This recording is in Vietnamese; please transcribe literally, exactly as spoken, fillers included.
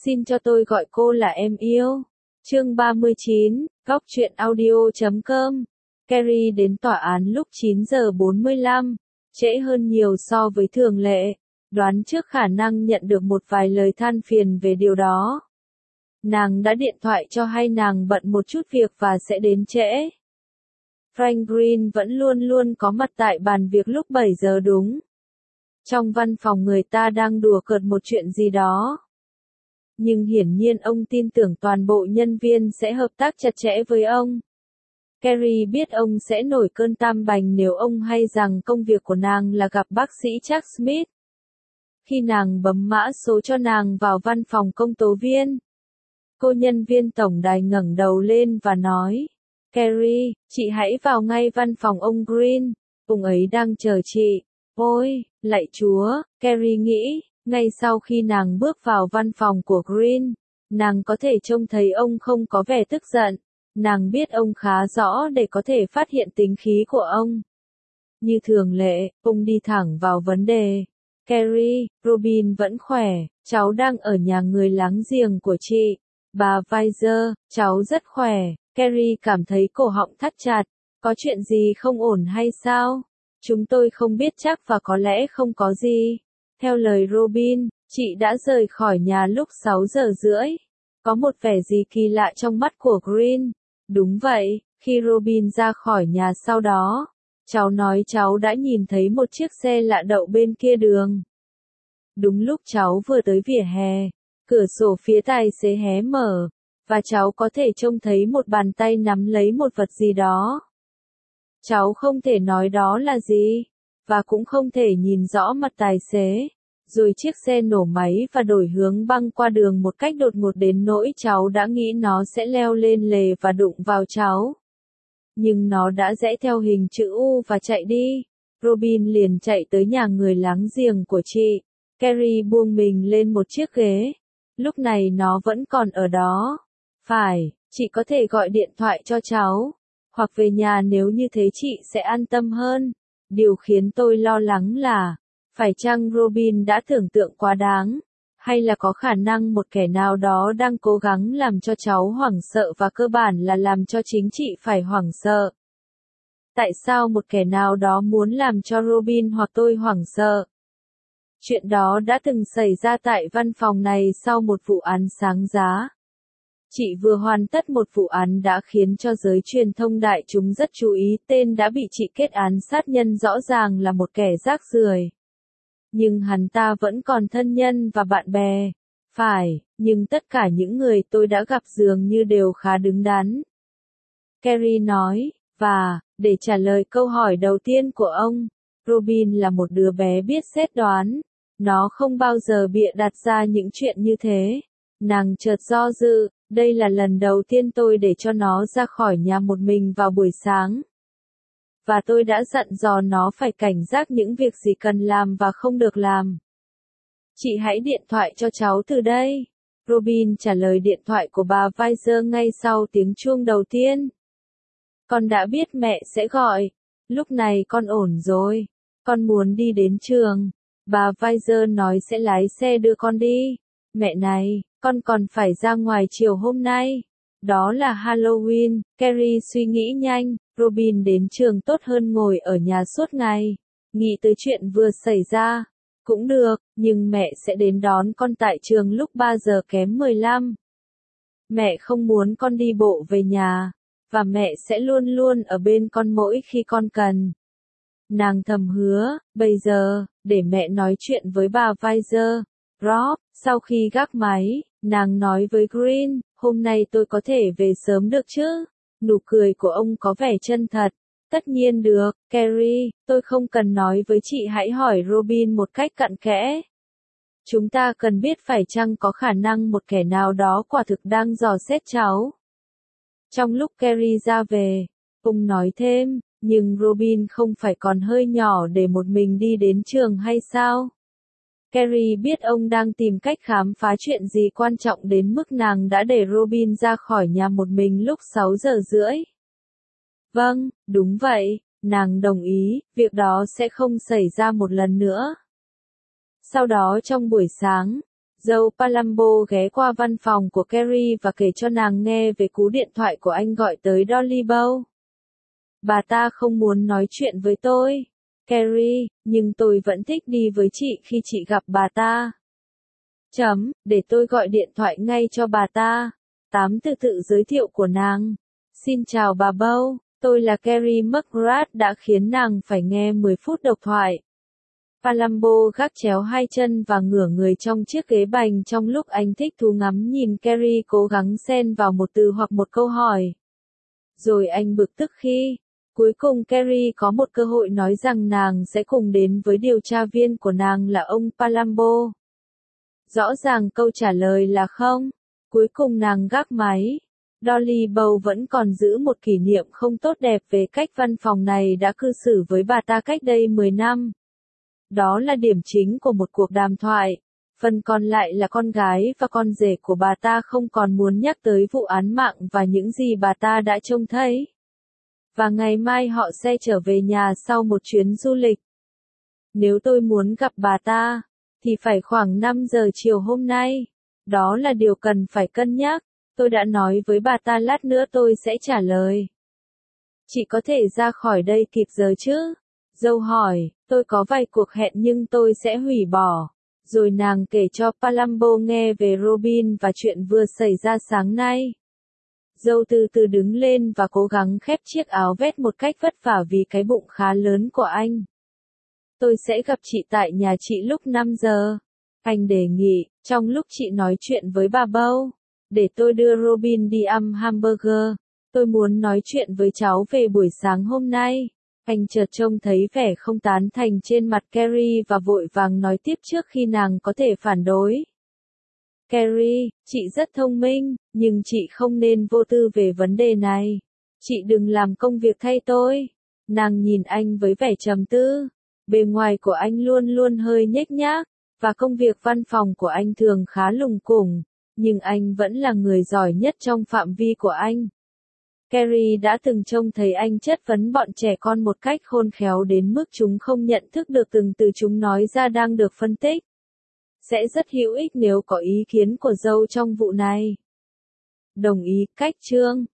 Xin cho tôi gọi cô là em yêu. Chương ba mươi chín, góc truyện audio chấm com. Carrie đến tòa án lúc chín giờ bốn mươi lăm, trễ hơn nhiều so với thường lệ, đoán trước khả năng nhận được một vài lời than phiền về điều đó. Nàng đã điện thoại cho hay nàng bận một chút việc và sẽ đến trễ. Frank Green vẫn luôn luôn có mặt tại bàn việc lúc bảy giờ đúng. Trong văn phòng người ta đang đùa cợt một chuyện gì đó. Nhưng hiển nhiên ông tin tưởng toàn bộ nhân viên sẽ hợp tác chặt chẽ với ông. Carrie biết ông sẽ nổi cơn tam bành nếu ông hay rằng công việc của nàng là gặp bác sĩ Chuck Smith. Khi nàng bấm mã số cho nàng vào văn phòng công tố viên, cô nhân viên tổng đài ngẩng đầu lên và nói, Carrie, chị hãy vào ngay văn phòng ông Green, ông ấy đang chờ chị. Ôi, lạy Chúa, Carrie nghĩ, ngay sau khi nàng bước vào văn phòng của Green, nàng có thể trông thấy ông không có vẻ tức giận. Nàng biết ông khá rõ để có thể phát hiện tính khí của ông. Như thường lệ, ông đi thẳng vào vấn đề. Carrie, Robin vẫn khỏe, cháu đang ở nhà người láng giềng của chị. Bà Weiser, cháu rất khỏe. Carrie cảm thấy cổ họng thắt chặt. Có chuyện gì không ổn hay sao? Chúng tôi không biết chắc và có lẽ không có gì. Theo lời Robin, chị đã rời khỏi nhà lúc sáu giờ rưỡi. Có một vẻ gì kỳ lạ trong mắt của Green. Đúng vậy, khi Robin ra khỏi nhà sau đó, cháu nói cháu đã nhìn thấy một chiếc xe lạ đậu bên kia đường. Đúng lúc cháu vừa tới vỉa hè, cửa sổ phía tài xế hé mở, và cháu có thể trông thấy một bàn tay nắm lấy một vật gì đó. Cháu không thể nói đó là gì, và cũng không thể nhìn rõ mặt tài xế. Rồi chiếc xe nổ máy và đổi hướng băng qua đường một cách đột ngột đến nỗi cháu đã nghĩ nó sẽ leo lên lề và đụng vào cháu. Nhưng nó đã rẽ theo hình chữ U và chạy đi. Robin liền chạy tới nhà người láng giềng của chị. Carrie buông mình lên một chiếc ghế. Lúc này nó vẫn còn ở đó. Phải, chị có thể gọi điện thoại cho cháu, hoặc về nhà nếu như thế chị sẽ an tâm hơn. Điều khiến tôi lo lắng là, phải chăng Robin đã tưởng tượng quá đáng, hay là có khả năng một kẻ nào đó đang cố gắng làm cho cháu hoảng sợ và cơ bản là làm cho chính chị phải hoảng sợ. Tại sao một kẻ nào đó muốn làm cho Robin hoặc tôi hoảng sợ? Chuyện đó đã từng xảy ra tại văn phòng này sau một vụ án sáng giá. Chị vừa hoàn tất một vụ án đã khiến cho giới truyền thông đại chúng rất chú ý, tên đã bị chị kết án sát nhân rõ ràng là một kẻ rác rưởi. Nhưng hắn ta vẫn còn thân nhân và bạn bè. Phải, nhưng tất cả những người tôi đã gặp dường như đều khá đứng đắn. Carrie nói, và, để trả lời câu hỏi đầu tiên của ông, Robin là một đứa bé biết xét đoán. Nó không bao giờ bịa đặt ra những chuyện như thế. Nàng chợt do dự, đây là lần đầu tiên tôi để cho nó ra khỏi nhà một mình vào buổi sáng. Và tôi đã dặn dò nó phải cảnh giác những việc gì cần làm và không được làm. Chị hãy điện thoại cho cháu từ đây. Robin trả lời điện thoại của bà Weiser ngay sau tiếng chuông đầu tiên. Con đã biết mẹ sẽ gọi. Lúc này con ổn rồi. Con muốn đi đến trường. Bà Weiser nói sẽ lái xe đưa con đi. Mẹ này, con còn phải ra ngoài chiều hôm nay. Đó là Halloween. Carrie suy nghĩ nhanh. Robin đến trường tốt hơn ngồi ở nhà suốt ngày. Nghĩ tới chuyện vừa xảy ra. Cũng được, nhưng mẹ sẽ đến đón con tại trường lúc ba giờ kém mười lăm. Mẹ không muốn con đi bộ về nhà. Và mẹ sẽ luôn luôn ở bên con mỗi khi con cần. Nàng thầm hứa, bây giờ, để mẹ nói chuyện với bà Weiser. Rob, sau khi gác máy, nàng nói với Green, hôm nay tôi có thể về sớm được chứ? Nụ cười của ông có vẻ chân thật. Tất nhiên được, Carrie, tôi không cần nói với chị, hãy hỏi Robin một cách cặn kẽ. Chúng ta cần biết phải chăng có khả năng một kẻ nào đó quả thực đang dò xét cháu. Trong lúc Carrie ra về, ông nói thêm, nhưng Robin không phải còn hơi nhỏ để một mình đi đến trường hay sao? Carrie biết ông đang tìm cách khám phá chuyện gì quan trọng đến mức nàng đã để Robin ra khỏi nhà một mình lúc sáu giờ rưỡi. Vâng, đúng vậy, nàng đồng ý, việc đó sẽ không xảy ra một lần nữa. Sau đó trong buổi sáng, Dâu Palumbo ghé qua văn phòng của Carrie và kể cho nàng nghe về cú điện thoại của anh gọi tới Dolly Bow. Bà ta không muốn nói chuyện với tôi, Carrie, nhưng tôi vẫn thích đi với chị khi chị gặp bà ta. Chấm, để tôi gọi điện thoại ngay cho bà ta. Tám từ tự giới thiệu của nàng. Xin chào bà Bow, tôi là Carrie McGrath đã khiến nàng phải nghe mười phút độc thoại. Palumbo gác chéo hai chân và ngửa người trong chiếc ghế bành trong lúc anh thích thú ngắm nhìn Carrie cố gắng xen vào một từ hoặc một câu hỏi. Rồi anh bực tức khi, cuối cùng Carrie có một cơ hội nói rằng nàng sẽ cùng đến với điều tra viên của nàng là ông Palumbo. Rõ ràng câu trả lời là không. Cuối cùng nàng gác máy. Dolly Bow vẫn còn giữ một kỷ niệm không tốt đẹp về cách văn phòng này đã cư xử với bà ta cách đây mười năm. Đó là điểm chính của một cuộc đàm thoại. Phần còn lại là con gái và con rể của bà ta không còn muốn nhắc tới vụ án mạng và những gì bà ta đã trông thấy. Và ngày mai họ sẽ trở về nhà sau một chuyến du lịch. Nếu tôi muốn gặp bà ta, thì phải khoảng năm giờ chiều hôm nay. Đó là điều cần phải cân nhắc. Tôi đã nói với bà ta lát nữa tôi sẽ trả lời. Chị có thể ra khỏi đây kịp giờ chứ? Dâu hỏi, tôi có vài cuộc hẹn nhưng tôi sẽ hủy bỏ. Rồi nàng kể cho Palumbo nghe về Robin và chuyện vừa xảy ra sáng nay. Dâu từ từ đứng lên và cố gắng khép chiếc áo vest một cách vất vả vì cái bụng khá lớn của anh. Tôi sẽ gặp chị tại nhà chị lúc năm giờ. Anh đề nghị, trong lúc chị nói chuyện với bà Bow, để tôi đưa Robin đi ăn hamburger. Tôi muốn nói chuyện với cháu về buổi sáng hôm nay. Anh chợt trông thấy vẻ không tán thành trên mặt Carrie và vội vàng nói tiếp trước khi nàng có thể phản đối. Carrie, chị rất thông minh, nhưng chị không nên vô tư về vấn đề này. Chị đừng làm công việc thay tôi. Nàng nhìn anh với vẻ trầm tư. Bề ngoài của anh luôn luôn hơi nhếch nhác, và công việc văn phòng của anh thường khá lùng củng, nhưng anh vẫn là người giỏi nhất trong phạm vi của anh. Carrie đã từng trông thấy anh chất vấn bọn trẻ con một cách khôn khéo đến mức chúng không nhận thức được từng từ chúng nói ra đang được phân tích. Sẽ rất hữu ích nếu có ý kiến của dâu trong vụ này. Đồng ý, cách chương.